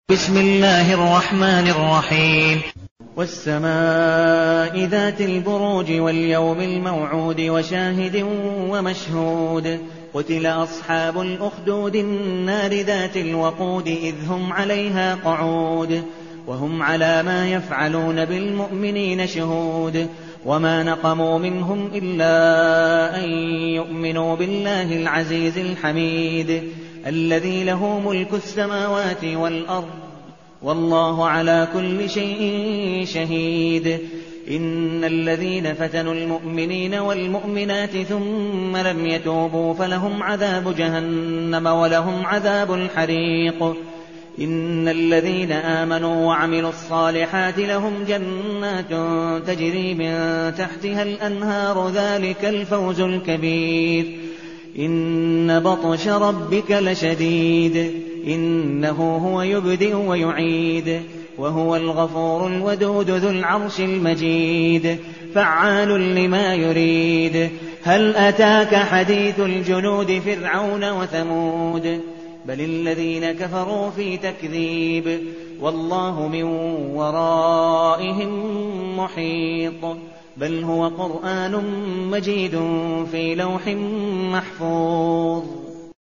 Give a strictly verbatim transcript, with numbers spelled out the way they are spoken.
بسم الله الرحمن الرحيم والسماء ذات البروج واليوم الموعود وشاهد ومشهود قتل أصحاب الأخدود النار ذات الوقود إذ هم عليها قعود وهم على ما يفعلون بالمؤمنين شهود وما نقموا منهم إلا أن يؤمنوا بالله العزيز الحميد الذي له ملك السماوات والأرض والله على كل شيء شهيد إن الذين فتنوا المؤمنين والمؤمنات ثم لم يتوبوا فلهم عذاب جهنم ولهم عذاب الحريق إن الذين آمنوا وعملوا الصالحات لهم جنات تجري من تحتها الأنهار ذلك الفوز الكبير إن بطش ربك لشديد إنه هو يبدئ ويعيد وهو الغفور الودود ذو العرش المجيد فعال لما يريد هل أتاك حديث الجنود فرعون وثمود بل الذين كفروا في تكذيب والله من ورائهم محيط بل هو قرآن مجيد في لوح محفوظ